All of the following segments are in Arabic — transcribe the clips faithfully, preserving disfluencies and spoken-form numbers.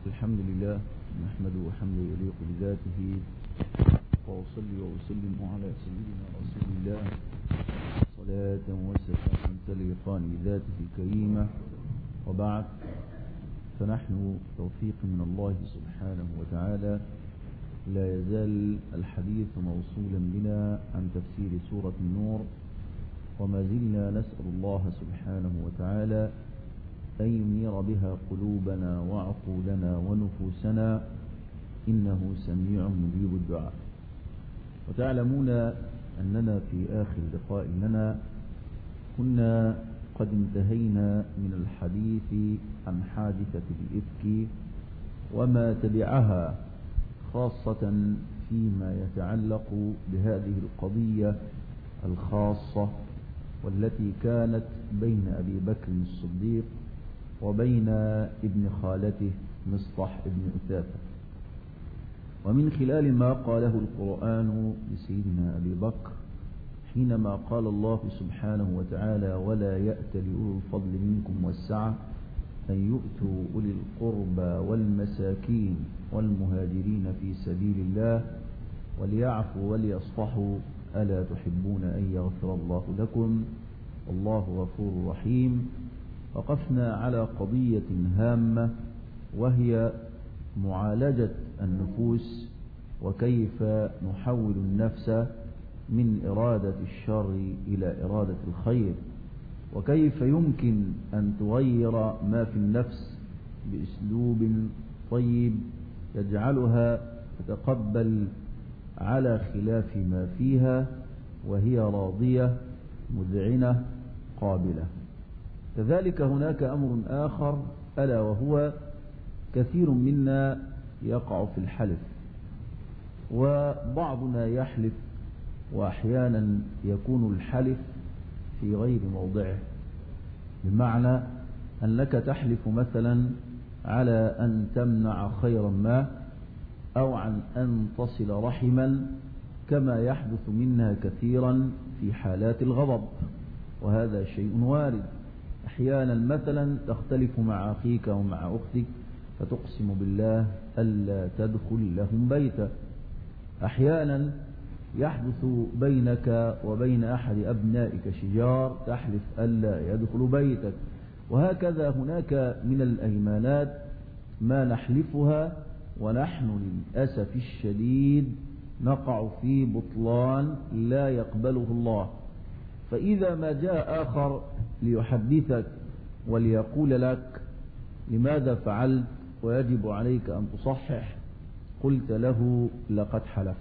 الحمد لله نحمده حمدا يليق بذاته وأصلي وأسلم على سيدنا رسول الله صلاة وسلام تليقان بذاته الكريمة. وبعد، فنحن توفيق من الله سبحانه وتعالى لا يزال الحديث موصولا بنا عن تفسير سورة النور، وما زلنا نسأل الله سبحانه وتعالى أن ينير بها قلوبنا وعقولنا ونفوسنا، إنه سميع مجيب الدعاء. وتعلمون أننا في آخر لقاء لنا كنا قد انتهينا من الحديث عن حادثة الإفك وما تبعها، خاصة فيما يتعلق بهذه القضية الخاصة والتي كانت بين أبي بكر الصديق وبين ابن خالته مصطح ابن أثاثة. ومن خلال ما قاله القرآن لسيدنا أبي بكر حينما قال الله سبحانه وتعالى: ولا يأت لأولي الفضل منكم والسعة أن يؤتوا أولي القربى والمساكين والمهاجرين في سبيل الله وليعفوا وليصفحوا ألا تحبون أن يغفر الله لكم والله غفور رحيم. وقفنا على قضية هامة، وهي معالجة النفوس، وكيف نحول النفس من إرادة الشر إلى إرادة الخير، وكيف يمكن أن تغير ما في النفس بأسلوب طيب يجعلها تتقبل على خلاف ما فيها وهي راضية مذعنة قابلة. كذلك هناك أمر آخر، ألا وهو كثير منا يقع في الحلف، وبعضنا يحلف وأحيانا يكون الحلف في غير موضعه، بمعنى أنك تحلف مثلا على أن تمنع خيرا ما أو عن أن تصل رحما، كما يحدث منها كثيرا في حالات الغضب، وهذا شيء وارد. أحيانا مثلا تختلف مع أخيك ومع أختك فتقسم بالله ألا تدخل لهم بيتا. أحيانا يحدث بينك وبين أحد أبنائك شجار تحلف ألا يدخل بيتك. وهكذا هناك من الأيمانات ما نحلفها ونحن للأسف الشديد نقع في بطلان لا يقبله الله. فإذا ما جاء آخر ليحدثك وليقول لك لماذا فعلت ويجب عليك أن تصحح، قلت له لقد حلفت.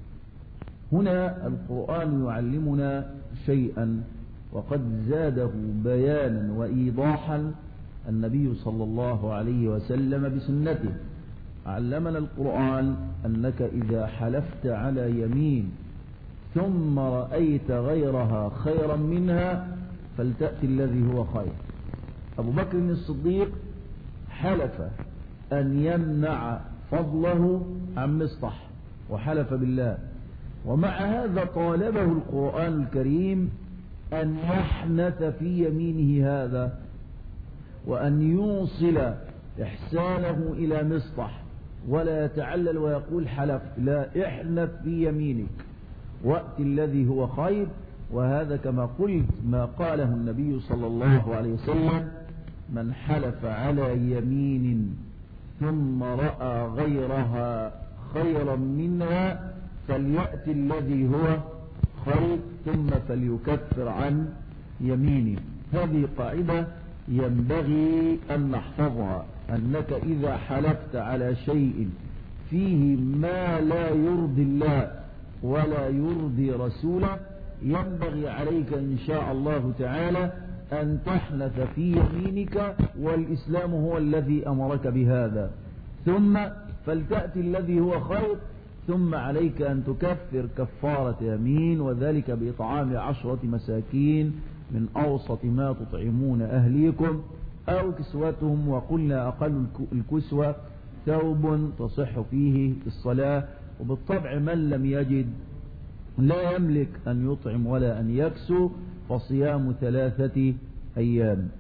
هنا القرآن يعلمنا شيئا وقد زاده بيانا وإيضاحا النبي صلى الله عليه وسلم بسنته. علمنا القرآن أنك إذا حلفت على يمين ثم رأيت غيرها خيرا منها فلتأتي الذي هو خير. أبو بكر الصديق حلف أن يمنع فضله عن مصطح وحلف بالله، ومع هذا طالبه القرآن الكريم أن يحنث في يمينه هذا وأن يوصل إحسانه إلى مصطح، ولا يتعلل ويقول حلف، لا، احنث في يمينك وأت الذي هو خير. وهذا كما قلت ما قاله النبي صلى الله عليه وسلم: من حلف على يمين ثم رأى غيرها خيرا منها فليأت الذي هو خير ثم فليكفر عن يمينه. هذه قاعدة ينبغي أن نحفظها، أنك إذا حلفت على شيء فيه ما لا يرضي الله ولا يرضي رسوله ينبغي عليك إن شاء الله تعالى أن تحنث في يمينك، والإسلام هو الذي أمرك بهذا، ثم فلتأتي الذي هو خير، ثم عليك أن تكفر كفارة يمين، وذلك بإطعام عشرة مساكين من أوسط ما تطعمون أهليكم أو كسوتهم، وقلنا أقل الكسوة ثوب تصح فيه الصلاة. وبالطبع من لم يجد لا يملك أن يطعم ولا أن يكسو فصيام ثلاثة أيام.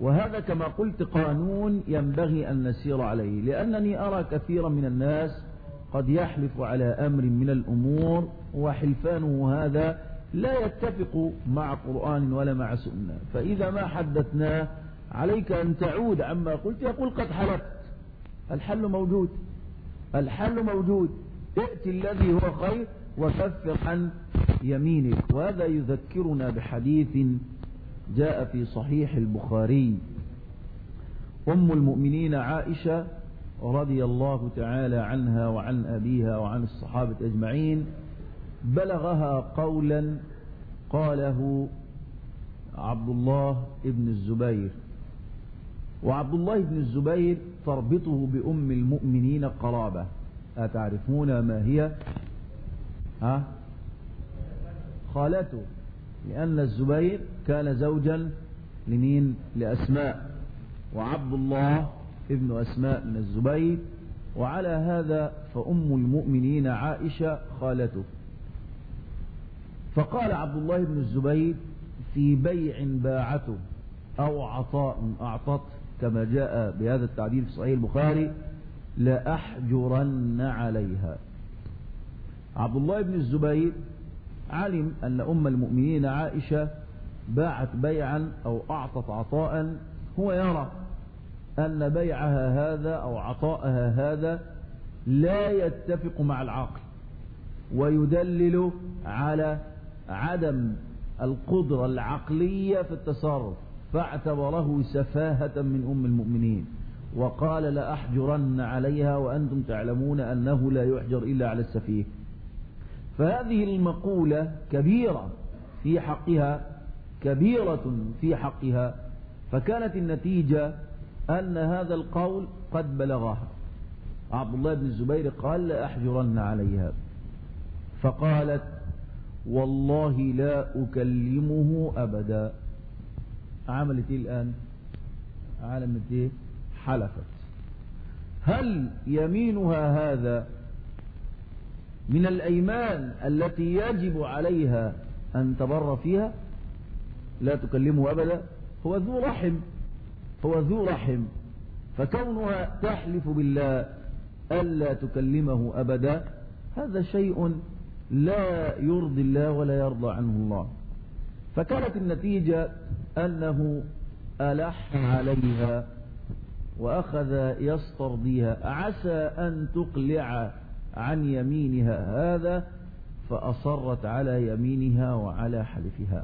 وهذا كما قلت قانون ينبغي أن نسير عليه، لأنني أرى كثيرا من الناس قد يحلف على أمر من الأمور وحلفانه هذا لا يتفق مع قرآن ولا مع سنة، فإذا ما حدثناه عليك أن تعود عما قلت يقول قد حلفت. الحل موجود، الحل موجود، ائت الذي هو خير وكفر عن يمينك. وهذا يذكرنا بحديث جاء في صحيح البخاري. أم المؤمنين عائشة رضي الله تعالى عنها وعن أبيها وعن الصحابة أجمعين بلغها قولا قاله عبد الله بن الزبير، وعبد الله بن الزبير تربطه بأم المؤمنين قرابة. أتعرفون ما هي؟ ها؟ خالته، لأن الزبير كان زوجا لمين؟ لأسماء، وعبد الله ابن أسماء من الزبير، وعلى هذا فأم المؤمنين عائشة خالته. فقال عبد الله بن الزبير في بيع باعته أو عطاء أعطت كما جاء بهذا التعبير في صحيح البخاري لأحجرن عليها. عبد الله بن الزبير علم أن أم المؤمنين عائشة باعت بيعا أو أعطت عطاء، هو يرى أن بيعها هذا أو عطاءها هذا لا يتفق مع العقل ويدلل على عدم القدرة العقلية في التصرف، فاعتبره سفاهة من أم المؤمنين وقال لأحجرن عليها وأنتم تعلمون أنه لا يحجر إلا على السفيه. فهذه المقولة كبيرة في حقها، كبيرة في حقها، فكانت النتيجة أن هذا القول قد بلغها. عبد الله بن الزبير قال لأحجرن عليها، فقالت والله لا أكلمه أبدا. عملت إيه الآن؟ عملت إيه؟ حلفت. هل يمينها هذا من الأيمان التي يجب عليها أن تبر فيها؟ لا تكلمه أبدا، هو ذو رحم، هو ذو رحم، فكونها تحلف بالله ألا تكلمه أبدا هذا شيء لا يرضي الله ولا يرضى عنه الله. فكانت النتيجة أنه ألح عليها وأخذ يسترضيها عسى أن تقلع عن يمينها هذا، فأصرت على يمينها وعلى حلفها،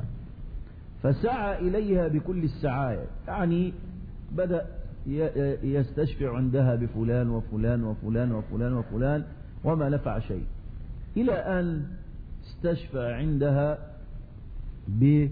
فسعى إليها بكل السعاية، يعني بدأ يستشفع عندها بفلان وفلان وفلان وفلان وفلان وما نفع شيء، إلى أن استشفع عندها ب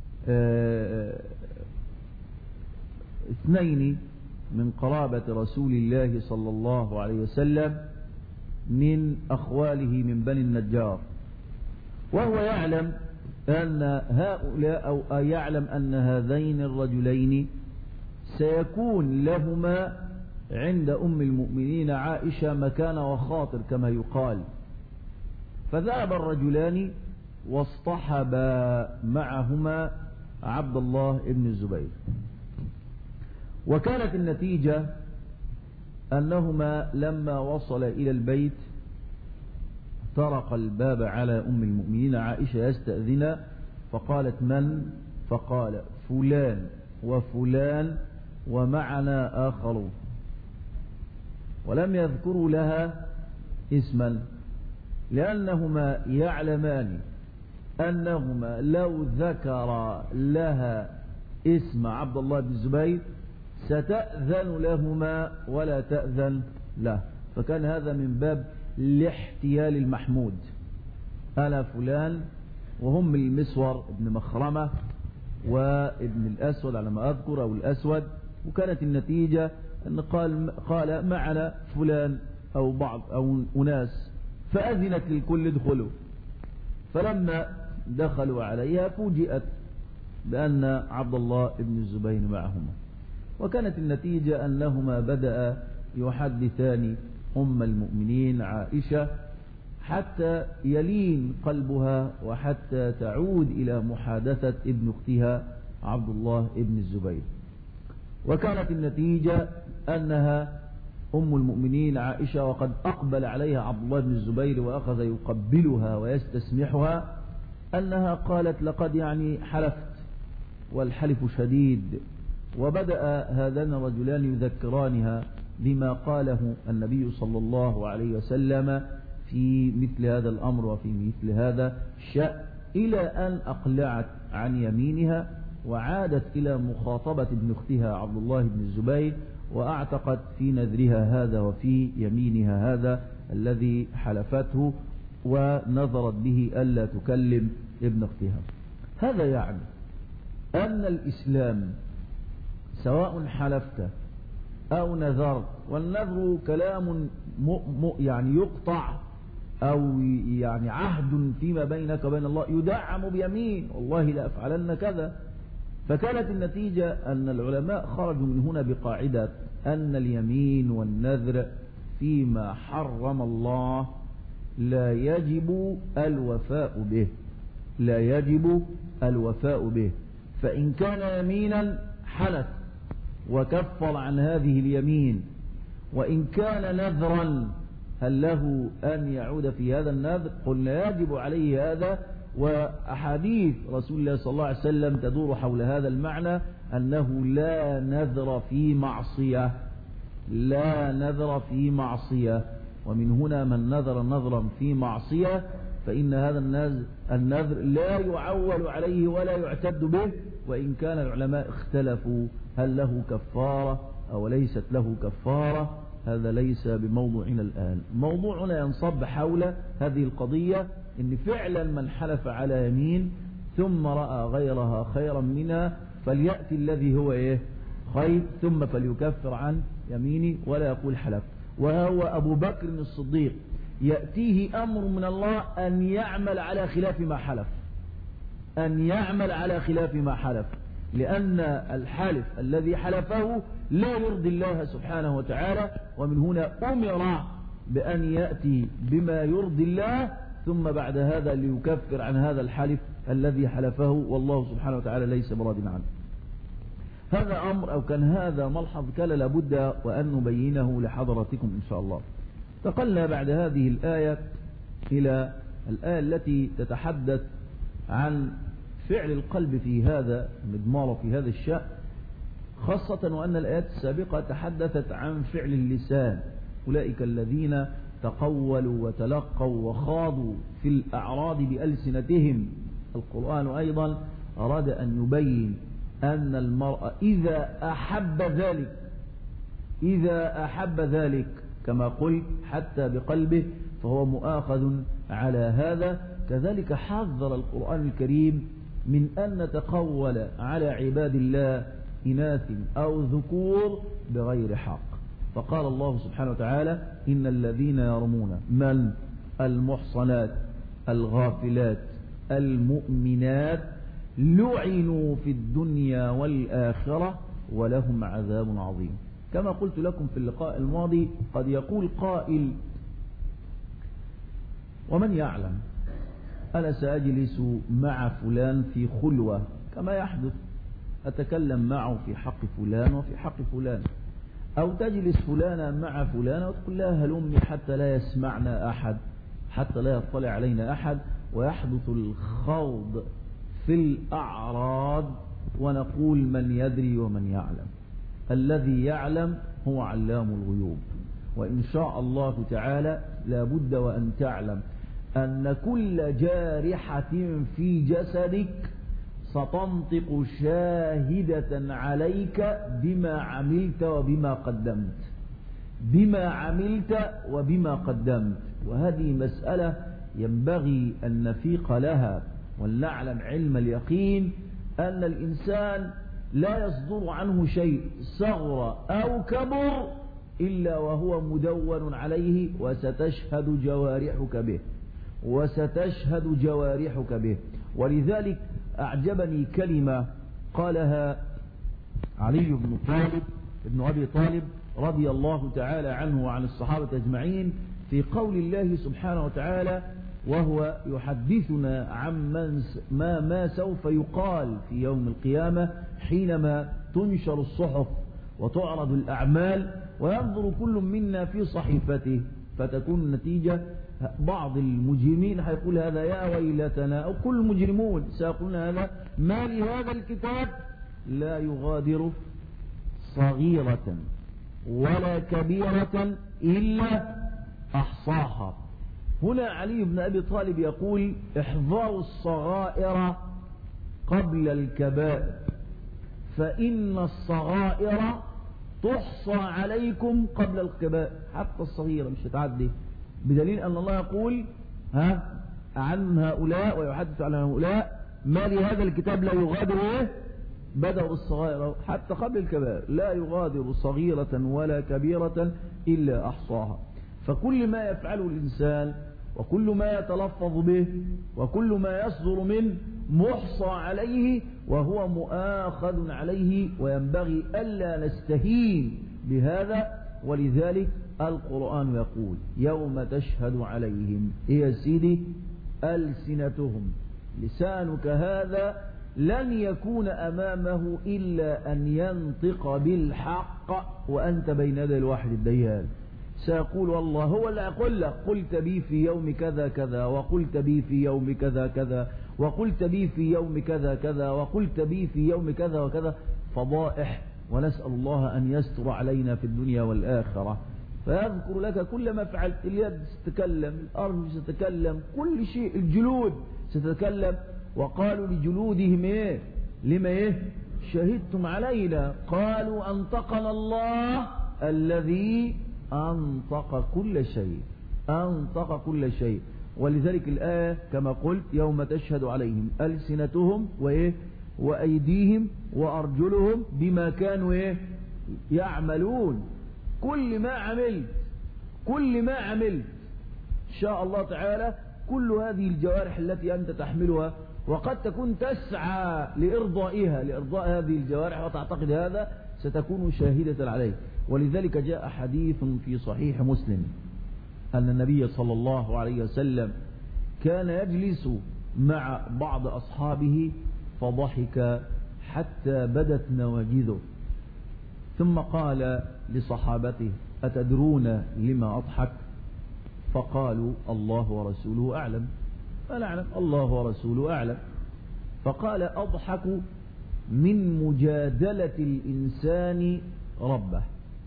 اثنين من قرابة رسول الله صلى الله عليه وسلم من أخواله من بني النجار، وهو يعلم أن هؤلاء أو يعلم أن هذين الرجلين سيكون لهما عند أم المؤمنين عائشة مكان وخاطر كما يقال. فذهب الرجلان واصطحبا معهما عبد الله بن الزبير، وكانت النتيجة أنهما لما وصل إلى البيت طرق الباب على أم المؤمنين عائشة يستأذن، فقالت من؟ فقال فلان وفلان ومعنا آخرون، ولم يذكروا لها اسما، لأنهما يعلمان أنهما لو ذكر لها اسم عبد الله بن الزبير ستأذن لهما ولا تأذن له، فكان هذا من باب الاحتيال المحمود. أنا فلان وهم المسور ابن مخرمة وابن الأسود على ما أذكر أو الأسود، وكانت النتيجة أن قال, قال معنا فلان أو بعض أو أناس، فأذنت للكل ادخلوا. فلما دخلوا عليها فوجئت بأن عبد الله بن الزبير معهما، وكانت النتيجة أنهما بدأ يحدثان أم المؤمنين عائشة حتى يلين قلبها وحتى تعود إلى محادثة ابن أختها عبد الله بن الزبير. وكانت النتيجة أنها أم المؤمنين عائشة وقد أقبل عليها عبد الله بن الزبير وأخذ يقبلها ويستسمحها أنها قالت لقد يعني حلفت والحلف شديد. وبدأ هذان الرجلان يذكرانها بما قاله النبي صلى الله عليه وسلم في مثل هذا الأمر وفي مثل هذا الشأن، إلى أن أقلعت عن يمينها وعادت إلى مخاطبة ابن أختها عبد الله بن الزبير، وأعتقد في نذرها هذا وفي يمينها هذا الذي حلفته، ونظرت به ألا تكلم ابن أختها. هذا يعني أن الإسلام سواء حلفت أو نذرت، والنذر كلام يعني يقطع أو يعني عهد فيما بينك وبين الله يدعم بيمين والله لا أفعلن كذا. فكانت النتيجة أن العلماء خرجوا من هنا بقاعدة أن اليمين والنذر فيما حرم الله لا يجب الوفاء به، لا يجب الوفاء به. فإن كان يمينا حلف وكفر عن هذه اليمين، وإن كان نذرا هل له أن يعود في هذا النذر؟ قلنا يجب عليه هذا. وأحاديث رسول الله صلى الله عليه وسلم تدور حول هذا المعنى، أنه لا نذر في معصية، لا نذر في معصية. ومن هنا من نذر نذرا في معصية فإن هذا النذر لا يعول عليه ولا يعتد به، وإن كان العلماء اختلفوا هل له كفارة أو ليست له كفارة. هذا ليس بموضوعنا الآن. موضوعنا ينصب حول هذه القضية، إن فعلا من حلف على يمين ثم رأى غيرها خيرا منها فليأتي الذي هو إيه خير ثم فليكفر عن يمينه ولا يقول حلف. وهو أبو بكر الصديق يأتيه أمر من الله أن يعمل على خلاف ما حلف، أن يعمل على خلاف ما حلف، لأن الحلف الذي حلفه لا يرضي الله سبحانه وتعالى. ومن هنا أمر بأن يأتي بما يرضي الله ثم بعد هذا ليكفر عن هذا الحلف الذي حلفه والله سبحانه وتعالى ليس براض عنه. هذا أمر أو كان هذا ملحظ كان لابد وأن نبينه لحضراتكم إن شاء الله. انتقلنا بعد هذه الآية إلى الآية التي تتحدث عن فعل القلب في هذا المضمار في هذا الشأن، خاصة وأن الآيات السابقة تحدثت عن فعل اللسان، أولئك الذين تقولوا وتلقوا وخاضوا في الأعراض بألسنتهم. القرآن أيضا أراد أن يبين أن المرء إذا أحب ذلك إذا أحب ذلك كما قلت حتى بقلبه فهو مؤاخذ على هذا. كذلك حذر القرآن الكريم من أن نتقول على عباد الله إناث أو ذكور بغير حق، فقال الله سبحانه وتعالى إن الذين يرمون من المحصنات الغافلات المؤمنات لعنوا في الدنيا والآخرة ولهم عذاب عظيم. كما قلت لكم في اللقاء الماضي قد يقول قائل ومن يعلم أنا سأجلس مع فلان في خلوة كما يحدث، أتكلم معه في حق فلان وفي حق فلان، أو تجلس فلانا مع فلان وتقول لها هلمي حتى لا يسمعنا أحد، حتى لا يطلع علينا أحد، ويحدث الخوض في الأعراض ونقول من يدري ومن يعلم. الذي يعلم هو علام الغيوب. وإن شاء الله تعالى لابد وأن تعلم أن كل جارحة في جسدك ستنطق شاهدة عليك بما عملت وبما قدمت، بما عملت وبما قدمت. وهذه مسألة ينبغي أن نفيق لها ولنعلم علم اليقين أن الإنسان لا يصدر عنه شيء صغر أو كبر إلا وهو مدون عليه وستشهد جوارحك به وستشهد جوارحك به. ولذلك أعجبني كلمة قالها علي بن طالب ابن أبي طالب رضي الله تعالى عنه وعن الصحابة أجمعين في قول الله سبحانه وتعالى وهو يحدثنا عن ما, ما سوف يقال في يوم القيامة حينما تنشر الصحف وتعرض الأعمال وينظر كل منا في صحيفته، فتكون النتيجة بعض المجرمين هيقول هذا يا ويلتنا، أو كل المجرمون سيقولون هذا ما لهذا الكتاب لا يغادر صغيرة ولا كبيرة إلا أحصاها. هنا علي بن أبي طالب يقول احذروا الصغائر قبل الكبائر، فإن الصغائر تحصى عليكم قبل الكبائر. حتى الصغيرة مش هتعدي، بدليل أن الله يقول ها عن هؤلاء ويحدث عن هؤلاء ما لهذا الكتاب لا يغادر ايه بدأوا بالصغائر حتى قبل الكبائر، لا يغادر صغيرة ولا كبيرة إلا أحصاها. فكل ما يفعله الإنسان وكل ما يتلفظ به وكل ما يصدر منه محصى عليه وهو مؤاخذ عليه، وينبغي ألا نستهين بهذا. ولذلك القرآن يقول يوم تشهد عليهم إيه يا سيدي ألسنتهم، لسانك هذا لن يكون أمامه إلا أن ينطق بالحق وأنت بين يدي الواحد الديان. سيقول والله هو اللي أقول لك قلت بي في يوم كذا كذا، وقلت بي في يوم كذا كذا، وقلت بي في يوم كذا كذا، وقلت بي في يوم كذا وكذا. فضائح، ونسأل الله أن يستر علينا في الدنيا والآخرة. فيذكر لك كل ما فعلت، اليد ستتكلم، الأرض ستتكلم، كل شيء، الجلود ستتكلم. وقالوا لجلودهم ايه لما ايه شهدتم علينا، قالوا أنطقنا الله الذي أنطق كل شيء، أنطق كل شيء. ولذلك الآية كما قلت يوم تشهد عليهم ألسنتهم وإيه وأيديهم وأرجلهم بما كانوا إيه يعملون. كل ما عملت كل ما عملت إن شاء الله تعالى، كل هذه الجوارح التي أنت تحملها وقد تكون تسعى لإرضائها لإرضاء هذه الجوارح وتعتقد هذا، ستكون شاهدة عليه. ولذلك جاء حديث في صحيح مسلم أن النبي صلى الله عليه وسلم كان يجلس مع بعض أصحابه فضحك حتى بدت نواجذه، ثم قال لصحابته أتدرون لما أضحك؟ فقالوا الله ورسوله أعلم. فنعلم الله ورسوله أعلم. فقال أضحك من مجادلة الإنسان ربه.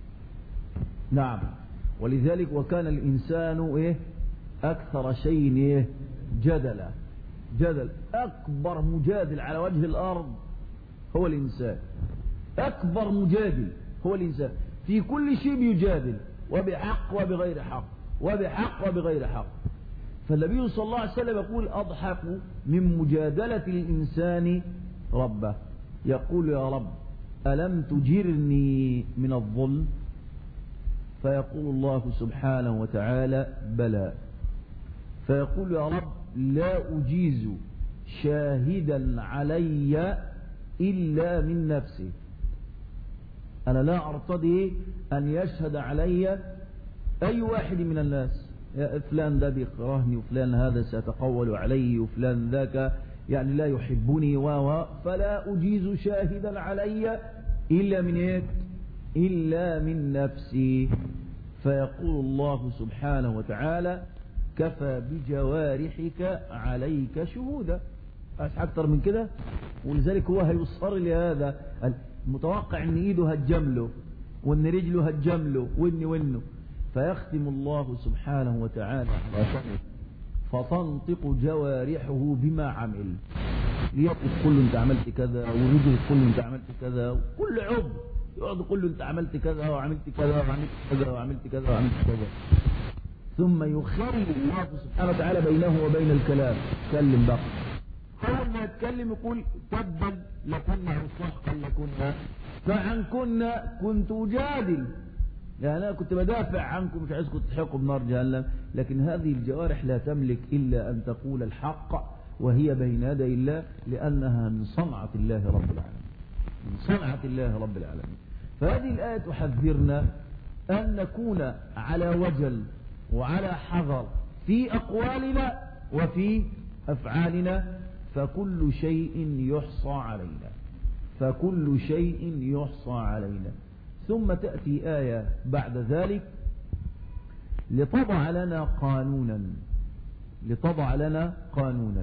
نعم، ولذلك وكان الإنسان إيه أكثر شيء إيه جدلا جدل. أكبر مجادل على وجه الأرض هو الإنسان، أكبر مجادل هو الإنسان في كل شيء بيجادل، وبحق وبغير حق، وبحق وبغير حق. فالنبي صلى الله عليه وسلم يقول أضحك من مجادلة الإنسان ربه. يقول يا رب ألم تجرني من الظلم؟ فيقول الله سبحانه وتعالى بلى. فيقول يا رب لا أجيز شاهدا علي إلا من نفسي، أنا لا أرتضي أن يشهد علي أي واحد من الناس، يا فلان ده بيكرهني، وفلان هذا سيتقول علي، وفلان ذاك يعني لا يحبني، و فلا أجيز شاهدا علي إلا من إيه؟ إلا من نفسي. فيقول الله سبحانه وتعالى كفى بجوارحك عليك شهودا. أكثر من كده؟ ولذلك هو هيصر لهذا المتوقع ان ايده هتجمله وان رجله هتجمله وان وانه. فيختم الله سبحانه وتعالى على شهوده فتنطق جوارحه بما عمل، ليقف كل انت عملت كذا، ورجل كل انت عملت كذا، وكل عضو يقعد كل انت عملت كذا وعملت كذا وعملت كذا وعملت كذا وعملت كذا. ثم يخرج الله سبحانه وتعالى بينه وبين الكلام. تكلم بقى، أول ما يتكلم يقول تبا لكنا عصاقا لكنا فعن كنا كنت أجادل، يعني أنا كنت بدافع عنكم مش عايزكم تحقوا بنار جهنم. لكن هذه الجوارح لا تملك إلا أن تقول الحق وهي بين يدي الله، لأنها من صنعة الله رب العالمين، من صنعة الله رب العالمين. فهذه الآية تحذرنا أن نكون على وجل وعلى حذر في أقوالنا وفي أفعالنا، فكل شيء يحصى علينا، فكل شيء يحصى علينا. ثم تأتي آية بعد ذلك لتضع لنا قانونا لتضع لنا قانونا.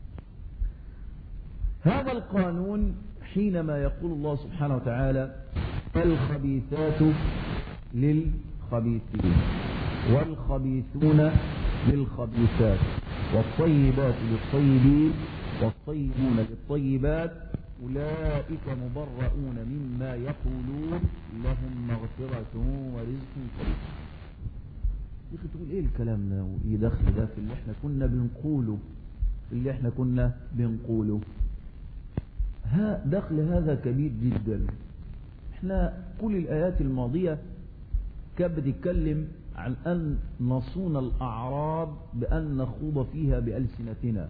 هذا القانون حينما يقول الله سبحانه وتعالى الخبيثات للخبيثين والخبيثون للخبيثات والطيبات للطيبين والطيبون للطيبات أولئك مبرؤون مما يقولون لهم مغفرة ورزق كريم. يا أخي تقول إيه الكلام ده وإيه دخل ده في اللي إحنا كنا بنقوله في اللي إحنا كنا بنقوله ها دخل هذا كبير جدا. إحنا كل الآيات الماضية كانت بتتكلم عن أن نصون الأعراض بأن نخوض فيها بألسنتنا،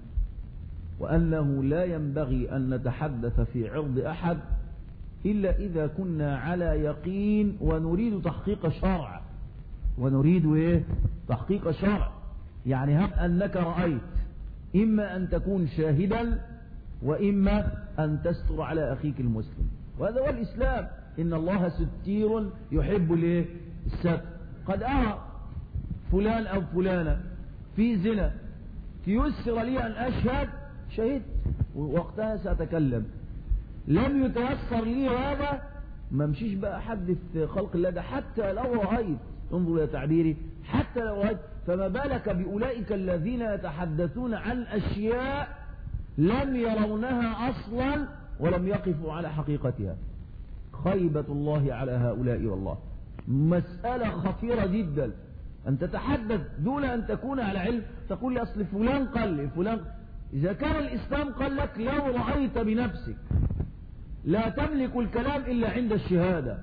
وأنه لا ينبغي أن نتحدث في عرض أحد إلا إذا كنا على يقين ونريد تحقيق شرع ونريد إيه؟ تحقيق شرع. يعني هب أنك رأيت إما أن تكون شاهدا وإما أن تستر على أخيك المسلم، وهذا هو الإسلام. إن الله ستير يحب الإيه؟ الستر. قد أرى فلان أو فلانة في زنا تيسر لي أن أشهد شهدت وقتها سأتكلم. لم يتيسر لي هذا ما مشيش بقى أحدث خلق الله ده حتى لو رأيت. انظر إلى تعبيري حتى لو رأيت، فما بالك بأولئك الذين يتحدثون عن أشياء لم يرونها أصلا ولم يقفوا على حقيقتها. خيبة الله على هؤلاء والله. مسألة خطيرة جدا أن تتحدث دون أن تكون على علم. تقول لي أصل فلان قال لي فلان. إذا كان الإسلام قال لك لو رأيت بنفسك لا تملك الكلام إلا عند الشهادة،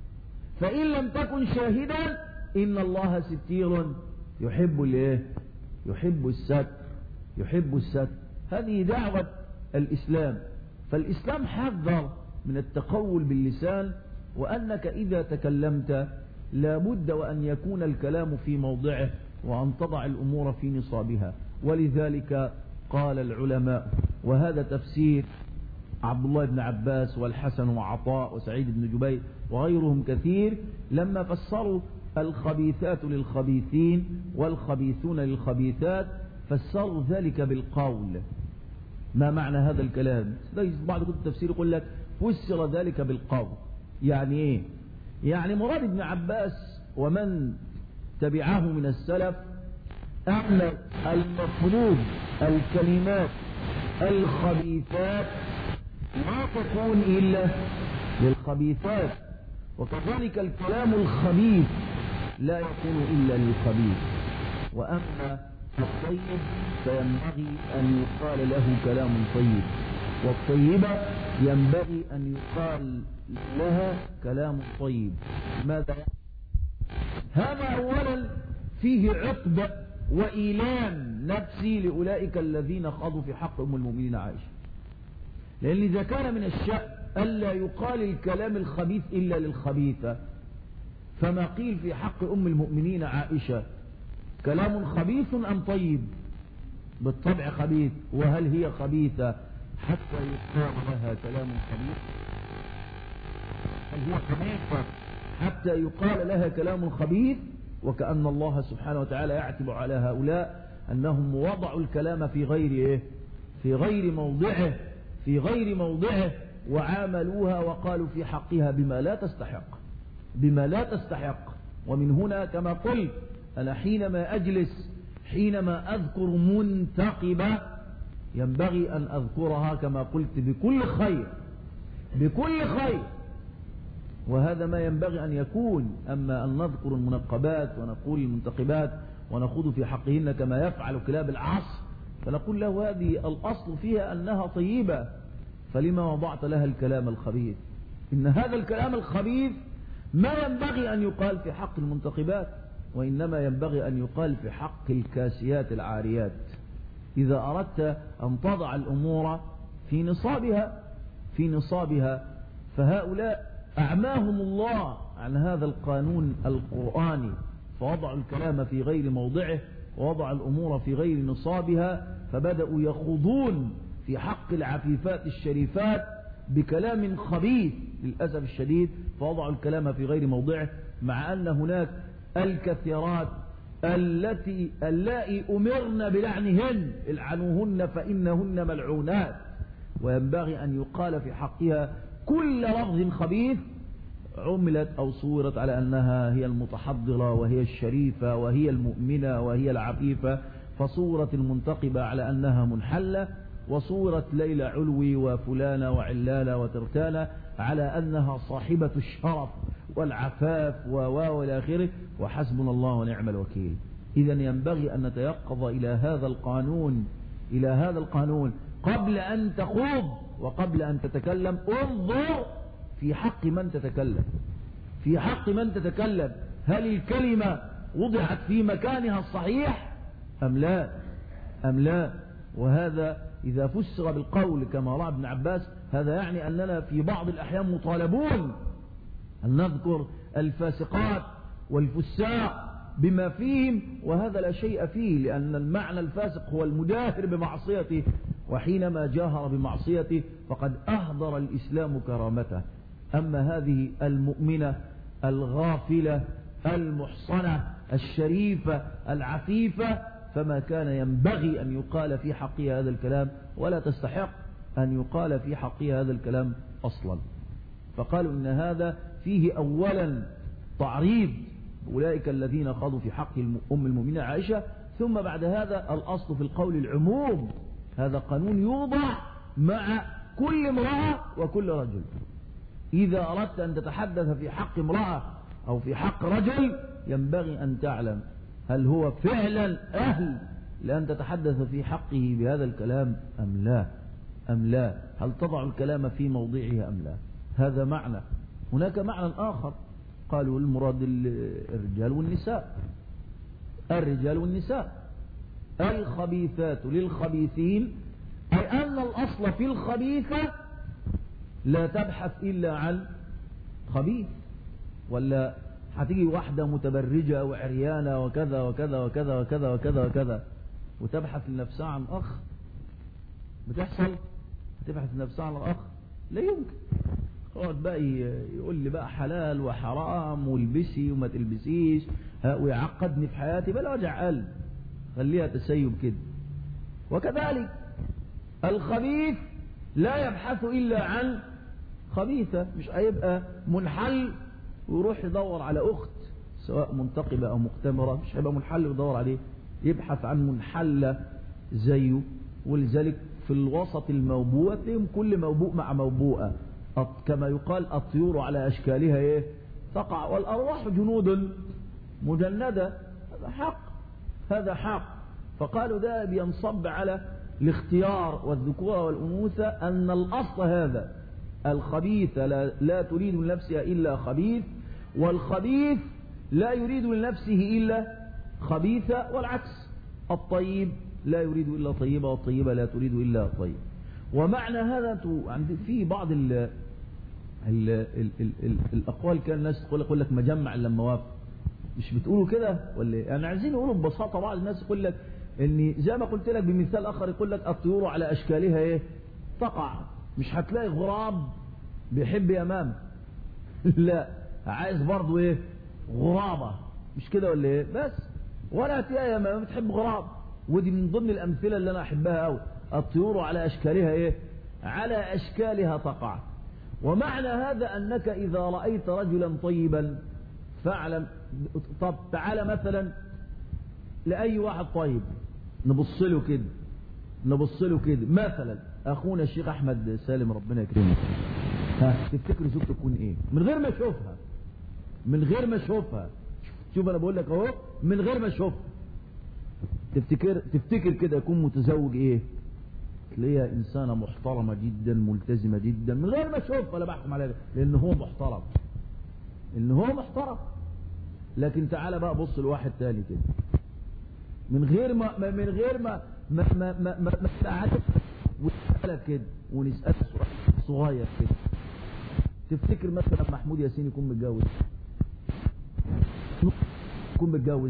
فإن لم تكن شاهدا إن الله ستير يحب الايه؟ يحب الستر يحب الستر. هذه دعوة الإسلام. فالإسلام حذر من التقول باللسان، وأنك إذا تكلمت لابد وأن يكون الكلام في موضعه وأن تضع الأمور في نصابها. ولذلك قال العلماء، وهذا تفسير عبد الله بن عباس والحسن وعطاء وسعيد بن جبير وغيرهم كثير، لما فسروا الخبيثات للخبيثين والخبيثون للخبيثات فسروا ذلك بالقول. ما معنى هذا الكلام؟ بعض كتب التفسير يقول لك فسر ذلك بالقول. يعني ايه؟ يعني مراد ابن عباس ومن تبعه من السلف أن المفروض الكلمات الخبيثات ما تكون إلا للخبيثات، وكذلك الكلام الخبيث لا يكون إلا للخبيث. وأما الطيب فينبغي أن يقال له كلام طيب، والطيبة ينبغي أن يقال لها كلام طيب. ماذا؟ هذا أولا فيه عقد وإيلام نفسي لأولئك الذين خاضوا في حق أم المؤمنين عائشة، لأن إذا كان من الشأن ألا يقال الكلام الخبيث إلا للخبيثة، فما قيل في حق أم المؤمنين عائشة كلام خبيث أم طيب؟ بالطبع خبيث. وهل هي خبيثة حتى يقال لها كلام خبيث؟ هل هي خبيثة حتى يقال لها كلام خبيث؟ وكأن الله سبحانه وتعالى يعتب على هؤلاء أنهم وضعوا الكلام في غير إيه؟ في غير موضعه في غير موضعه وعاملوها وقالوا في حقها بما لا تستحق بما لا تستحق. ومن هنا كما قلت أنا حينما أجلس حينما أذكر منتقبة ينبغي أن أذكرها كما قلت بكل خير بكل خير، وهذا ما ينبغي أن يكون. أما أن نذكر المنقبات ونقول المنتقبات ونخوض في حقهن كما يفعل كلاب العصر، فنقول له هذه الأصل فيها أنها طيبة، فلما وضعت لها الكلام الخبيث؟ إن هذا الكلام الخبيث ما ينبغي أن يقال في حق المنتقبات، وإنما ينبغي أن يقال في حق الكاسيات العاريات. إذا أردت أن تضع الأمور في نصابها في نصابها فهؤلاء أعماهم الله عن هذا القانون القرآني، فوضعوا الكلام في غير موضعه ووضع الأمور في غير نصابها، فبدأوا يخوضون في حق العفيفات الشريفات بكلام خبيث للأسف الشديد، فوضعوا الكلام في غير موضعه، مع أن هناك الكثيرات التي اللائي أمرن بلعنهن العنوهن فإنهن ملعونات، وينبغي أن يقال في حقها كل لفظ خبيث عملت أو صورت على أنها هي المتحضرة وهي الشريفة وهي المؤمنة وهي العفيفة، فصورة المنتقبة على أنها منحلة، وصورة ليلى علوي وفلانة وعلالة وترتالة على أنها صاحبة الشرف والعفاف وواو إلى آخره، وحسبنا الله ونعم الوكيل. إذا ينبغي أن نتيقظ إلى هذا القانون إلى هذا القانون قبل أن تخوض وقبل أن تتكلم. انظر في حق من تتكلم، في حق من تتكلم، هل الكلمة وضعت في مكانها الصحيح أم لا أم لا؟ وهذا إذا فسر بالقول كما رأى ابن عباس، هذا يعني أننا في بعض الأحيان مطالبون أن نذكر الفاسقات والفساق بما فيهم، وهذا لا شيء فيه، لأن المعنى الفاسق هو المجاهر بمعصيته، وحينما جاهر بمعصيته فقد أهدر الإسلام كرامته. أما هذه المؤمنة الغافلة المحصنة الشريفة العفيفة فما كان ينبغي أن يقال في حقها هذا الكلام، ولا تستحق أن يقال في حقها هذا الكلام أصلا. فقالوا إن هذا فيه أولا تعريض أولئك الذين خاضوا في حق أم المؤمنين عائشة، ثم بعد هذا الأصل في القول العموم، هذا قانون يوضع مع كل امرأة وكل رجل. إذا أردت أن تتحدث في حق امرأة أو في حق رجل ينبغي أن تعلم هل هو فعلا أهل لأن تتحدث في حقه بهذا الكلام أم لا أم لا، هل تضع الكلام في موضعه أم لا. هذا معنى. هناك معنى آخر قالوا المراد الرجال والنساء، الرجال والنساء، الخبيثات للخبيثين، أي أن الأصل في الخبيثة لا تبحث إلا عن خبيث. ولا هتيجي واحدة متبرجة وعريانة وكذا وكذا وكذا وكذا وكذا وكذا وتبحث لنفسها عن أخ؟ بتحصل؟ هتبحث لنفسها عن أخ؟ لا يمكن. اقعد بقى يقول لي بقى حلال وحرام والبسي وما تلبسيش ويعقدني في حياتي، بلا وجع قلب، خليها تسيب كده. وكذلك الخبيث لا يبحث إلا عن خبيثة، مش هيبقى منحل ويروح يدور على أخت سواء منتقبة أو مختمرة، مش هيبقى منحل ويدور عليه، يبحث عن منحلة زيه. ولذلك في الوسط الموبوء تلاقيهم كل موبوء مع موبوءة، كما يقال الطيور على أشكالها إيه تقع والأرواح جنود مجندة. هذا حق، هذا حق. فقالوا ده بينصب على الاختيار والذكورة والأنوثة، أن الأصل هذا الخبيثة لا, لا تريد لنفسها إلا خبيث، والخبيث لا يريد لنفسه إلا خبيثة، والعكس، الطيب لا يريد إلا طيبة والطيبة لا تريد إلا طيب. ومعنى هذا في بعض ال ال ال ال ال الأقوال كان الناس تقول لك, يقول لك مجمع لما وافق، مش بتقولوا كده ولا ايه؟ يعني عايزين نقولوا ببساطة. بعض الناس يقول لك ان زي ما قلت لك بمثال آخر، يقول لك الطيور على أشكالها ايه تقع. مش هتلاقي غراب بيحب يمام لا، عايز برضو ايه غرابة، مش كده ولا ايه؟ بس ولا هتلاقي يمام بتحب غراب. ودي من ضمن الأمثلة اللي أنا أحبها أوي، الطيور على أشكالها ايه على أشكالها تقع. ومعنى هذا أنك إذا رأيت رجلا طيبا فاعلم. طب تعالى مثلا لأي واحد طيب نبص له كده نبص له كده مثلا أخونا الشيخ أحمد سالم ربنا يكرمه، ها تفتكر زوجته تكون إيه من غير ما أشوفها؟ من غير ما أشوفها، شوف أنا بقول لك أهو، من غير ما أشوفها تفتكر تفتكر كده يكون متزوج إيه؟ تلاقيها إنسانة محترمة جدا ملتزمة جدا من غير ما أشوفها ولا بحكم عليها، لأن هو محترم، لأن هو محترم. لكن تعالى بقى بص لواحد تاني كده من غير ما من غير ما ما ما ما ما, ما تعرف ونسألك كده ونسألك سؤال صغير كده، تفتكر مثلا محمود ياسين يكون متجوز؟ يكون متجوز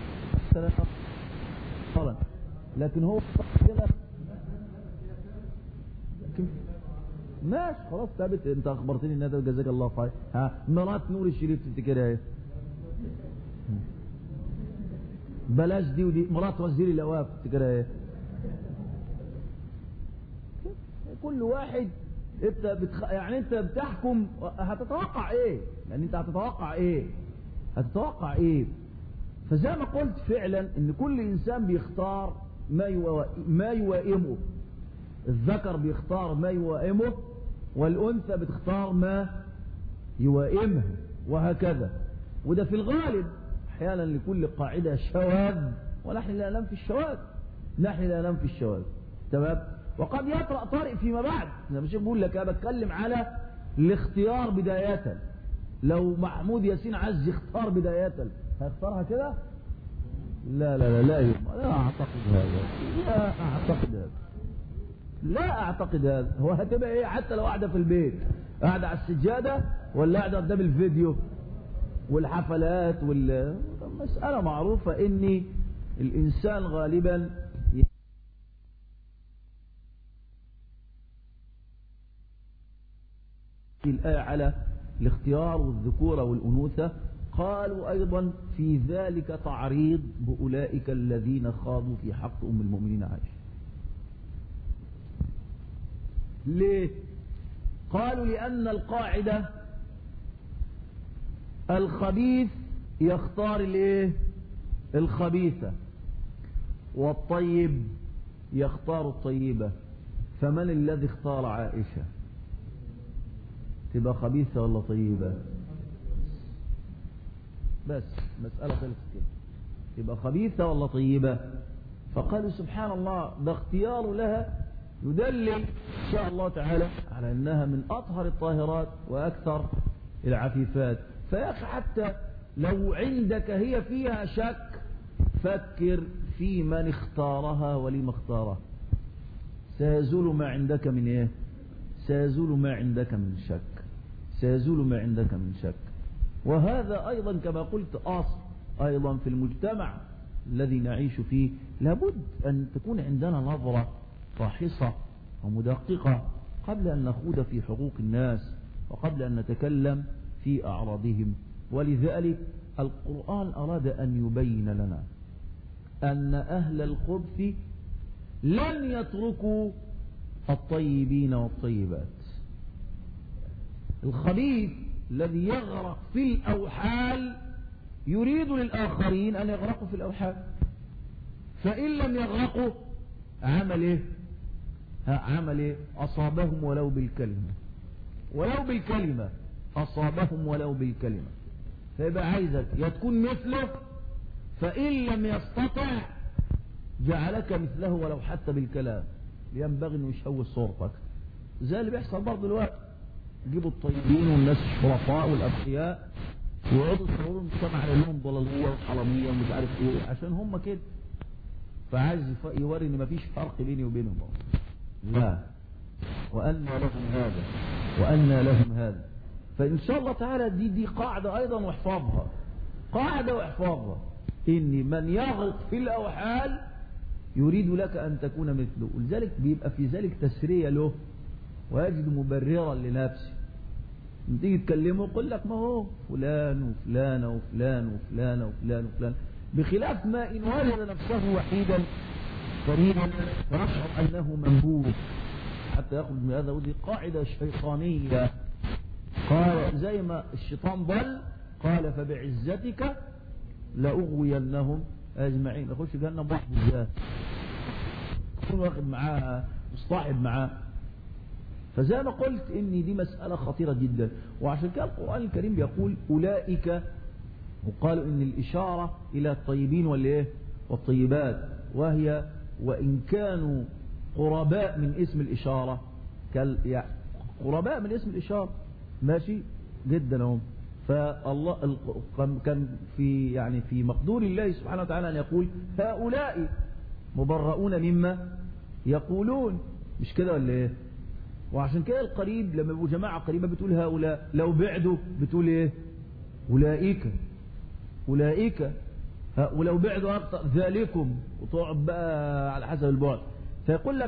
مثلا، لكن هو كده ماشي خلاص ثابت، انت اخبرتني ان ده جزاك الله خير. ها مرات نور الشريف تفتكرها ايه؟ بلاش دي ودي. مرات وزير الاوقاف تفتكرها ايه؟ كل واحد انت بتخ... يعني انت بتحكم، هتتوقع ايه؟ يعني انت هتتوقع ايه؟ هتتوقع ايه؟ فزي ما قلت فعلا ان كل انسان بيختار ما يو... ما يوائمه. الذكر بيختار ما يوائمه، والانثى بتختار ما يوائمها، وهكذا. وده في الغالب. احيانا لكل قاعده شواذ، ونحن لا ننفي الشواذ، نحن لا ننفي الشواذ. تمام. وقد يطرأ طارئ فيما بعد. انا مش بقول لك، انا بتكلم على الاختيار بدايه. لو محمود ياسين عايز يختار بدايه هيختارها كده؟ لا لا لا لا لا اعتقد هذا، لا اعتقد هذا، لا اعتقد هذا. هو هتبقى ايه حتى لو قاعده في البيت، قاعده على السجاده ولا قاعده قدام الفيديو والحفلات وال مسألة معروفة ان الانسان غالبا الآية على الاختيار والذكورة والأنوثة. قالوا أيضا في ذلك تعريض بأولئك الذين خاضوا في حق أم المؤمنين عائشة. ليه؟ قالوا لأن القاعدة الخبيث يختار الايه؟ الخبيثة، والطيب يختار الطيبة. فمن الذي اختار عائشة؟ تبقى خبيثة ولا طيبة؟ بس مسألة خلصت كده، تبقى خبيثة ولا طيبة؟ فقالوا سبحان الله، ده اختيار لها يدلل إن شاء الله تعالى على أنها من أطهر الطاهرات وأكثر العفيفات. فيا أخي حتى لو عندك هي فيها شك، فكر في من اختارها ولما اختارها. سيزول ما عندك من ايه؟ سيزول ما عندك من شك، سيزول ما عندك من شك. وهذا أيضا كما قلت أصل أيضا في المجتمع الذي نعيش فيه. لابد أن تكون عندنا نظرة فاحصة ومدققة قبل أن نخوض في حقوق الناس وقبل أن نتكلم في أعراضهم. ولذلك القرآن أراد أن يبين لنا أن أهل الخبث لن يتركوا الطيبين والطيبات. الخبيث الذي يغرق في الأوحال يريد للآخرين أن يغرقوا في الأوحال، فإن لم يغرقوا عمل إيه؟ عمل إيه؟ أصابهم ولو بالكلمة، ولو بالكلمة أصابهم ولو بالكلمة. فيبقى عايزك يا تكون مثله، فإن لم يستطع جعلك مثله ولو حتى بالكلام. ينبغي أنه يشوه صورتك زي اللي بيحصل برضه الوقت. يجيبوا الطيبين والناس الشرفاء والأبقياء ويقعدوا يصوروا المجتمع على لهم ضلالية وحرامية ومش عارف ايه، عشان هم كده. فعايز يوري ان مفيش فرق بيني وبينهم. لا، وأن لهم هذا وأن لهم هذا. فإن شاء الله تعالى دي دي قاعدة أيضا واحفظها، قاعدة واحفظها، إن من يغرق في الأوحال يريد لك أن تكون مثله. ولذلك بيبقى في ذلك تسرية له ويجد مبررا لنفسه. لما تيجي تكلمه يقول لك ما هو فلان وفلان وفلان وفلان وفلان وفلان، بخلاف ما إن وجد نفسه وحيدا فريدا فيشعر أنه منبوذ حتى يخرج من هذا. ودي قاعدة شيطانية. قال زي ما الشيطان ضل قال فبعزتك لأغوينهم أجمعين. أخش جهنم واحد ازاي؟ تكون واخد معاها مصطحب معاه. فزي ما قلت ان دي مسألة خطيرة جدا. وعشان كده القرآن الكريم بيقول أولئك، وقالوا ان الإشارة إلى الطيبين والإيه والطيبات، وهي وإن كانوا قرباء من اسم الإشارة، يعني قرباء من اسم الإشارة ماشي جدا هم. فالله كان في يعني في مقدور الله سبحانه وتعالى أن يقول هؤلاء مبرؤون مما يقولون، مش كده ولا ايه؟ وعشان كده القريب لما يبقوا جماعة قريبة بتقول هؤلاء، لو بعدوا بتقول ايه؟ أولئك أولئك. ولو بعدوا أكثر ذلكم، وتقعد بقى على حسب البعد. فيقول لك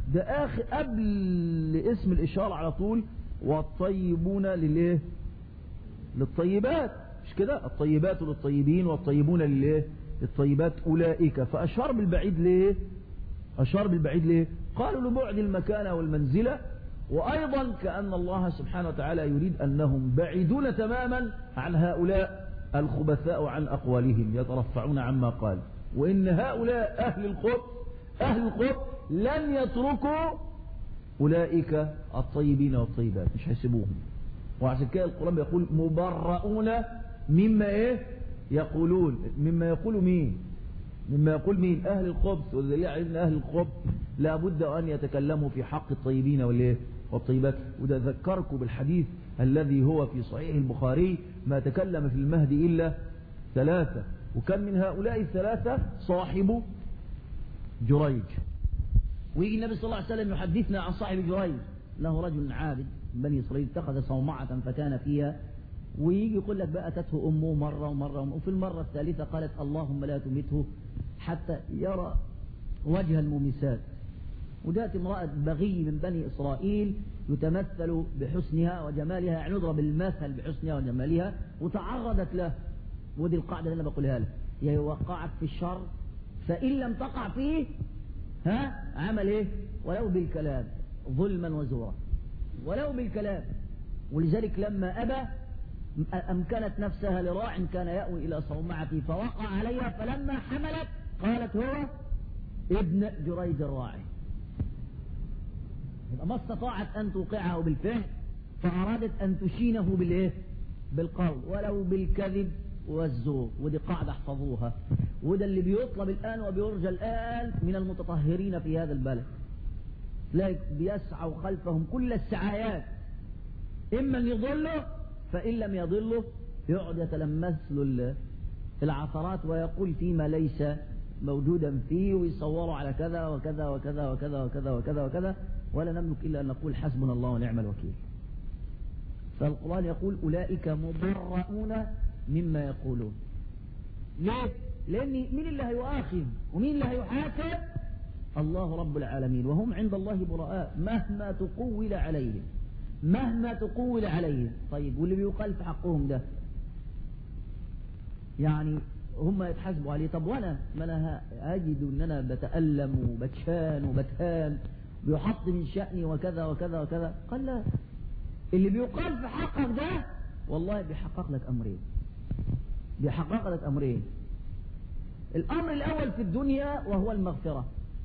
ده آخر قبل اسم الإشارة على طول، والطيبون للإيه؟ للطيبات، مش كده؟ الطيبات للطيبين والطيبون للإيه؟ للطيبات أولئك. فأشار بالبعيد ليه؟ أشار بالبعيد ليه؟ قالوا لبعد المكانة والمنزلة، وأيضا كأن الله سبحانه وتعالى يريد أنهم بعيدون تماما عن هؤلاء الخبثاء وعن أقوالهم، يترفعون عما قال. وإن هؤلاء أهل الخبث أهل الخبث لن يتركوا أولئك الطيبين والطيبات، مش هيسيبوهم. وعشان كده القرآن بيقول مبرؤون مما إيه يقولون. مما يقول مين؟ مما يقول مين؟ أهل الخبث. والدليل على أن أهل الخبث لابد أن يتكلموا في حق الطيبين والإيه والطيبات. وده ذكركم بالحديث الذي هو في صحيح البخاري: ما تكلم في المهد إلا ثلاثة، وكان من هؤلاء الثلاثة صاحب جريج. ويجي النبي صلى الله عليه وسلم يحدثنا عن صاحب جريج: له رجل عابد من بني إسرائيل اتخذ صومعة فكان فيها. ويجي يقول لك بقى أتته أمه مرة ومرة ومرة، وفي المرة الثالثة قالت: اللهم لا تمته حتى يرى وجه المومسات. وجاءت امرأة بغي من بني إسرائيل يتمثل بحسنها وجمالها، يعني نضرب المثل بحسنها وجمالها، وتعرضت له. ودي القاعدة اللي أنا بقولها لك: هي وقعت في الشر فإن لم تقع فيه ها عمل إيه؟ ولو بالكلام، ظلما وزورا، ولو بالكلام. ولذلك لما أبى أمكنت نفسها لراع كان يأوي إلى صومعته فوقع عليها، فلما حملت قالت: هو ابن جريج الراعي. ما استطاعت أن توقعه بالفعل، فأرادت أن تشينه بالإيه؟ بالقول، ولو بالكذب والزور. ودي قاعدة احفظوها، وده اللي بيطلب الآن وبيرجى الآن من المتطهرين في هذا البلد. لا بيسعوا خلفهم كل السعايات، إما أن يضلوا، فإن لم يضلوا يقعد يتلمس له العثرات ويقول فيما ليس موجودا فيه، ويصوروا على كذا وكذا وكذا وكذا وكذا وكذا وكذا، ولا نملك إلا أن نقول حسبنا الله ونعم الوكيل. فالقرآن يقول: أولئك مبرؤون مما يقولون. ليه؟ لأن مين اللي هيؤاخذ ومين اللي هيحاسب؟ الله رب العالمين، وهم عند الله براء مهما تقول عليهم، مهما تقول عليهم. طيب واللي بيقال في حقهم ده يعني هم يتحاسبوا عليه. طب وانا ما انا اجد ان انا بتألم وبتشان وبتهان بيحط من شأني وكذا وكذا وكذا. قال لا، اللي بيقال في حقك ده والله بيحقق لك امرين، بيحقق لك امرين. الامر الاول في الدنيا وهو المغفرة،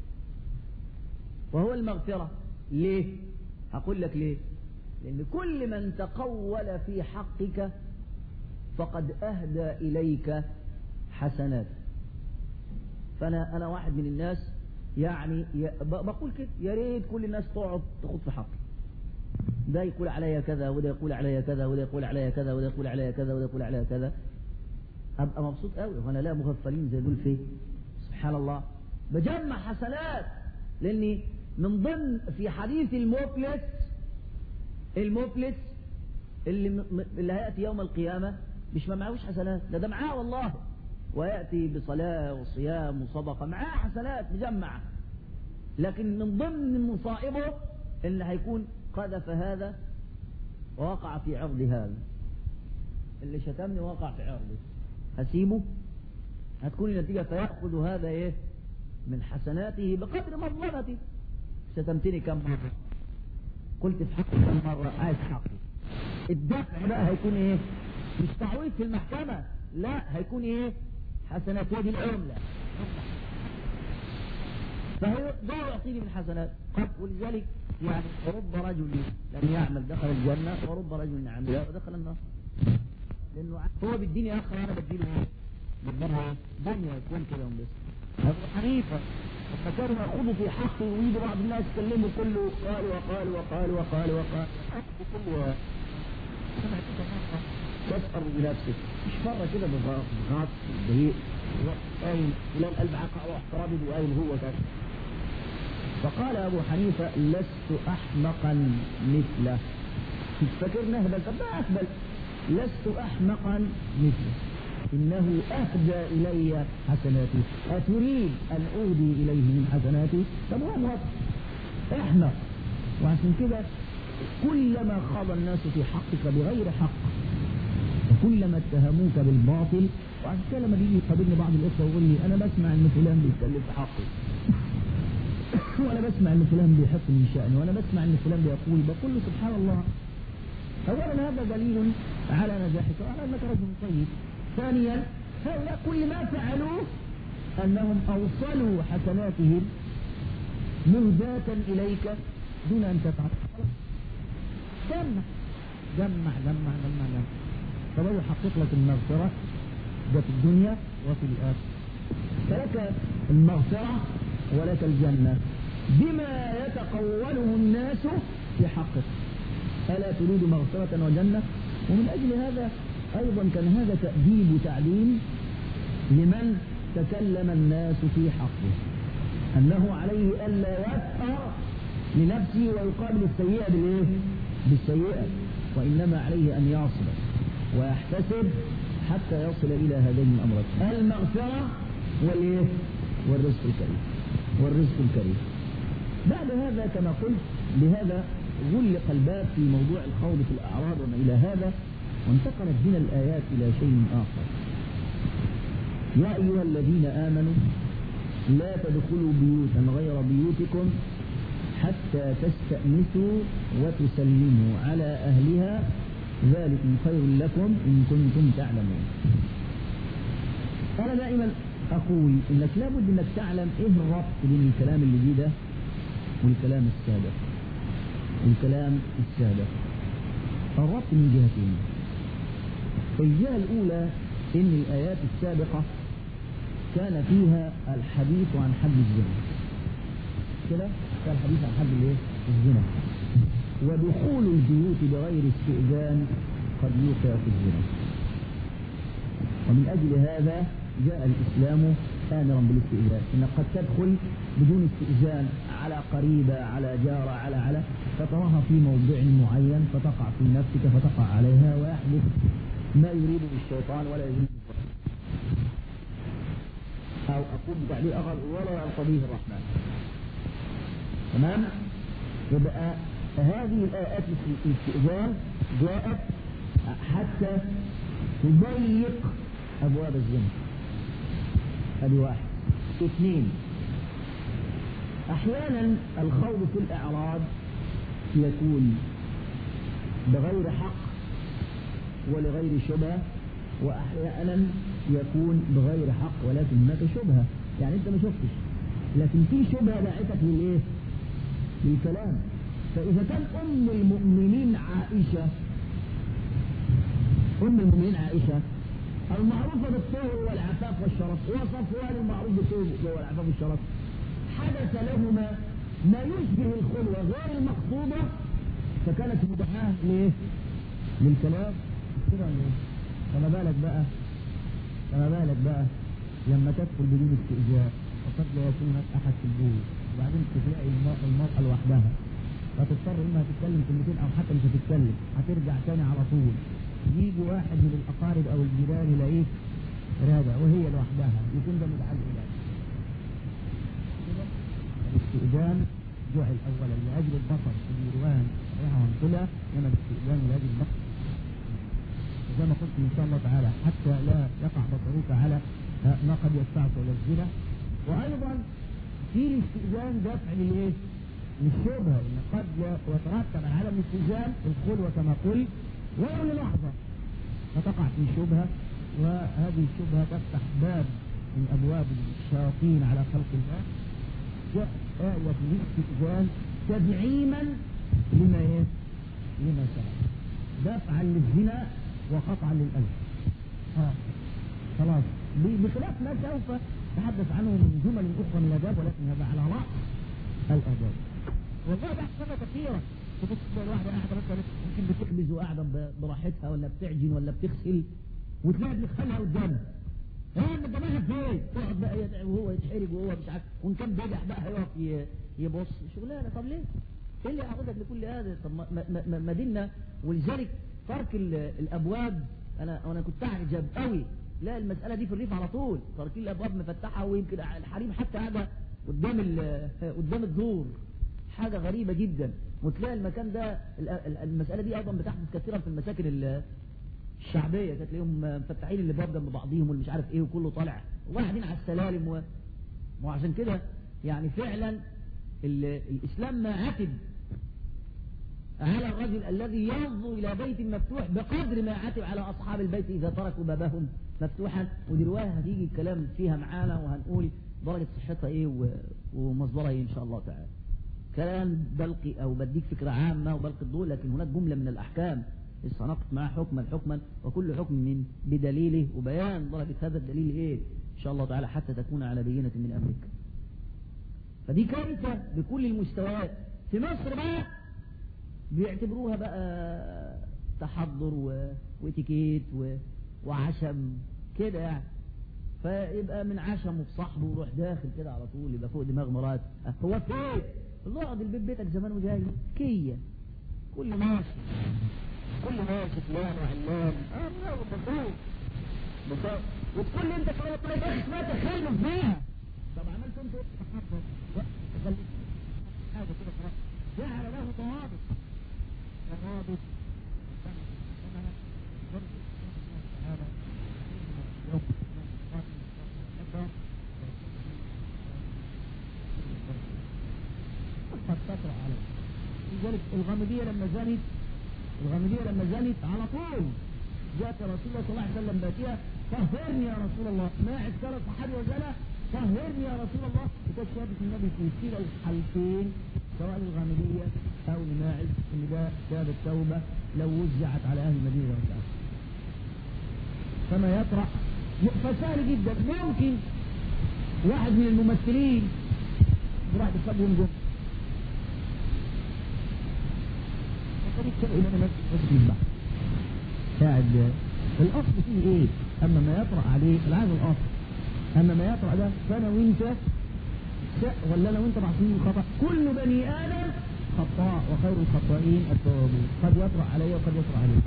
وهو المغفرة. ليه؟ هقول لك ليه. لأن كل من تقول في حقك فقد أهدى إليك حسنات. فأنا أنا واحد من الناس يعني بقول كده: يا ريت كل الناس تقعد تخط في حقي، ده يقول عليا كذا وده يقول عليا كذا وده يقول عليا كذا وده يقول عليا كذا وده يقول عليا كذا، أبقى مبسوط قوي. وأنا لا مغفلين زي دول فيه، سبحان الله، بجمع حسنات. لأني من ضمن في حديث المفلس، المفلس اللي اللي هيأتي يوم القيامة مش ما معهوش حسنات، ده ده معاه والله، ويأتي بصلاة وصيام وصدقة، معاه حسنات مجمعة، لكن من ضمن مصائبه اللي هيكون قذف هذا ووقع في عرض هذا، اللي شتمني وقع في عرضه، هسيبه؟ هتكون النتيجة فيأخذ هذا ايه من حسناته بقدر مظلمتي. شتمتني كم مرة؟ قلت في حقي كم مرة؟ عايز حقي. الدفع بقى هيكون ايه؟ مش تعويض في المحكمة، لا، هيكون ايه؟ حسنات يد العملة. فهو ده يعطيني من حسنات. ولذلك يعني رب رجل لم يعمل دخل الجنة، ورب رجل عمل ودخل النار. لأنه هو بيديني آخر، أنا بديله ايه؟ بديله دنيا يكون كده بس. أبو حنيفة لما كانوا يأخذوا في حقه ويجي بعض الناس يتكلموا كله قال وقال وقال وقال وقال كله. سمعت مرة تسأل بنفسك، مش مرة كده بغاط بهيء قايل فلان قلب عقع واحترابي وقايل هو كذا. فقال أبو حنيفة: لست أحمقا مثله. فكرنا هبل، طب ما أهبل. لست أحمقا مثله، إنه أهدى إلي حسناتي، أتريد أن أهدي إليه من حسناتي؟ طب هو موافق، احنا. وعشان كده كلما خاض الناس في حقك بغير حق وكلما اتهموك بالباطل. وعشان كده لما بيجي يقابلني بعض الاخوه ويقول لي انا بسمع ان فلان بيتكلم في حقي وانا بسمع ان فلان بيحط من شأني وانا بسمع ان فلان بيقول، بقول له سبحان الله، اولا هذا دليل على نجاحك وعلى انك رجل طيب. ثانيا هؤلاء كل ما فعلوه انهم اوصلوا حسناتهم مهداة اليك دون ان تفعل. جمع جمع جمع جمع جمع فبدأ يحقق لك المغفرة ده في الدنيا وفي الآخرة. فلك المغفرة ولك الجنة بما يتقوله الناس في حقك. ألا تريد مغفرة وجنة؟ ومن أجل هذا أيضا كان هذا تأديب وتعليم لمن تكلم الناس في حقه، أنه عليه ألا يسأر لنفسه ويقابل السيئة بالإيه؟ بالسيئة، وإنما عليه أن يصبر ويحتسب حتى يصل إلى هذين الأمرين، المغفرة والإيه؟ والرزق الكريم والرزق الكريم. بعد هذا كما قلت بهذا غلق الباب في موضوع الخوض في الأعراض وما إلى هذا، وانتقلت بنا الآيات إلى شيء آخر. يا أيها الذين آمنوا لا تدخلوا بيوتا غير بيوتكم حتى تستأنسوا وتسلموا على أهلها ذلكم خير لكم إن كنتم تعلمون. أنا دائما أقول إنك لابد إنك تعلم إيه الربط بين الكلام اللي ده والكلام السابق. الكلام السابق الربط من جهتين. الجهة الأولى إن الآيات السابقة كان فيها الحديث عن حد الزنا، كده كان الحديث عن حد الايه؟ الزنا، ودخول البيوت بغير استئذان قد يوقع في الزنا. ومن أجل هذا جاء الإسلام آمرا بالاستئذان، إنك قد تدخل بدون استئذان على قريبة على جارة على على فتراها في موضع معين فتقع في نفسك فتقع عليها ويحدث ما يريده الشيطان ولا يريده أو أقول بتعليق أغل ولا يرتضيه الرحمن. تمام؟ يبقى هذه الآيات الاستئذان جاءت حتى تضيق أبواب الزنا. هذه واحد. اثنين، أحيانا الخوض في الأعراض يكون بغير حق ولغير شبهة، وأحيانا يكون بغير حق ولكن هناك شبهة، يعني أنت ما شفتش لكن في شبهة داعتك للإيه؟ للكلام. فإذا كان أم المؤمنين عائشة أم المؤمنين عائشة المعروفة بالطهر والعفاف والشرف، وصفوان المعروف بالطهر والعفاف والشرف، حدث لهما ما يشبه الخلوة غير المقصودة فكانت مدعاة ليه؟ للكلام كده. فما بالك بقى فما بالك بقى لما تدخل بدون استئذان وقد لا يكون هناك أحد في البيت، وبعدين تلاقي المرأة لوحدها فتضطر إنها تتكلم كلمتين أو حتى مش هتتكلم، هترجع تاني على طول. يجي واحد من الأقارب أو الجيران يلاقيك راجع وهي لوحدها، يكون ده مدعاة العلاج. الاستئذان جعل أولا لأجل البصر في الجيران ريحة وانطلة، إنما الاستئذان لأجل البصر زي ما قلت إن شاء الله تعالى حتى لا يقع بصرك على ما قد يدفعك إلى الزنا. وأيضا في الاستئذان دفع للإيه؟ للشبهة، إن قد يترتب على عدم الاستئذان الخلوة كما قلت ولو للحظة فتقع في شبهة، وهذه الشبهة تفتح باب من أبواب الشياطين على خلق الله. جاء آية الاستئذان تدعيما لما إيه؟ لما سبق، دفعا للزنا وقطعا للألم. ها خلاص، بخلاف ما سوف نتحدث عنه من جمل أخرى من الآداب، ولكن هذا على رأس الآداب. والله بحثنا كثيرا. تبص الواحدة قاعدة مثلا يمكن بتخبز وقاعدة براحتها ولا بتعجن ولا بتغسل وتلاقي بتخلها قدامها. ايه انت جمالها فين؟ تقعد بقى يدعي وهو يتحرج وهو مش عارف، وان كان بيجح بقى هيقف يبص شغلانه. طب ليه؟ ايه اللي يعرضك لكل هذا؟ طب ما ما ديننا. ولذلك ترك الابواب، انا انا كنت اعجب قوي، لا المساله دي في الريف على طول تركين الابواب مفتحه، ويمكن الحريم حتى قاعده قدام قدام الدور حاجة غريبة جدا. وتلاقي المكان ده المسألة دي أيضا بتحدث كثيرا في المساكن الشعبية، تلاقيهم مفتحين اللي باب جنب بعضيهم والمش عارف ايه وكله طالع وقاعدين على السلالم و... وعشان كده يعني فعلا الإسلام ما عتب على الرجل الذي ينظر إلى بيت مفتوح بقدر ما عتب على أصحاب البيت إذا تركوا بابهم مفتوحا. ودلوقتي هتيجي الكلام فيها معانا وهنقول درجة صحتها ايه ومصدرها ايه ان شاء الله تعالى. كلام بلقي او بديك فكرة عامة وبلقي الضوء، لكن هناك جملة من الأحكام استنقت معها حكما حكما وكل حكم من بدليله وبيان درجة هذا الدليل ايه ان شاء الله تعالى حتى تكون على بينة من أمرك. فدي كارثة بكل المستويات. في مصر بقى بيعتبروها بقى تحضر و... واتيكيت و... وعشم كده يعني. فيبقى من عشمه بصاحبه ويروح داخل كده على طول يبقى فوق دماغ مرات. هو فين الله اقعد البيت بيتك زمان وجاي كية كل ماشي كل ماشي فلان وعلان اه بفوق بفوق وتقول لي انت كده طلعت اسمها تخلف فيها. طب عملت انت تحضر تخلف حاجه كده خلاص جعل له ضوابط ضوابط قد تطرأ عليه. لذلك الغامدية لما زنت الغامدية لما زنت على طول جاءت رسول الله صلى الله عليه وسلم باتيها طهرني يا رسول الله. ما اعتكر الصحابي وزنى طهرني يا رسول الله. وكانت شهادة النبي في كلا الحالتين سواء للغامدية أو لماعز إن ده شهادة التوبة لو وزعت على أهل المدينة والآخر. فما يطرأ فسهل جدا. ممكن واحد من الممثلين راح يصابهم جمع إلى نفسه قاعد. الأصل فيه إيه؟ أما ما يطرأ عليه العاده الأصل. أما ما يطرأ ده فأنا وإنت ولا أنا وإنت معصومين خطأ. كل بني آدم خطاء وخير الخطائين التوابون. قد يطرأ علي وقد يطرأ عليه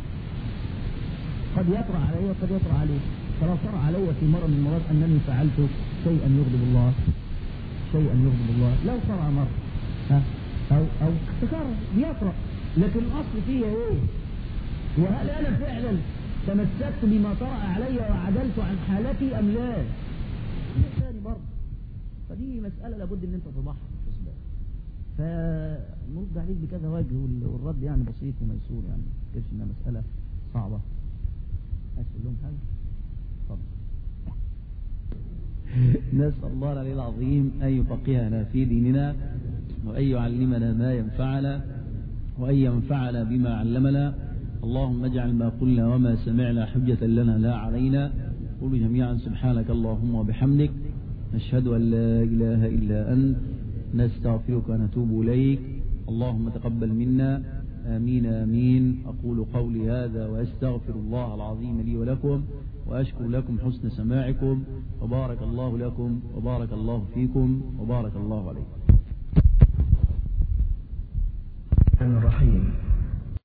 قد يطرأ علي وقد يطرأ عليه. فلو طرأ علي في مرة من المرات أنني فعلت شيئا يغضب الله شيئا يغضب الله لو طرأ مرة ها أو أو تكرر بيطرأ، لكن الأصل فيه ايه؟ وهل أنا فعلا تمسكت بما طرأ علي وعدلت عن حالتي أم لا؟ هي ثاني برضه. فدي مسألة لابد ان انت تضحي في الحسبان. فنرد عليك بكذا وجه والرد يعني بسيط وميسور، يعني ما تفكرش انها مسألة صعبة. عايز تقول لهم حاجة؟ اتفضل. نسأل الله العلي العظيم أن يفقهنا في ديننا وأن يعلمنا ما ينفعنا وأن ينفعنا بما علمنا. اللهم اجعل ما قلنا وما سمعنا حجة لنا لا علينا. قولوا جميعا سبحانك اللهم وبحمدك نشهد أن لا إله إلا أنت نستغفرك ونتوب إليك. اللهم تقبل منا آمين آمين. أقول قولي هذا وأستغفر الله العظيم لي ولكم وأشكر لكم حسن سماعكم وبارك الله لكم وبارك الله فيكم وبارك الله عليكم. الرحيم.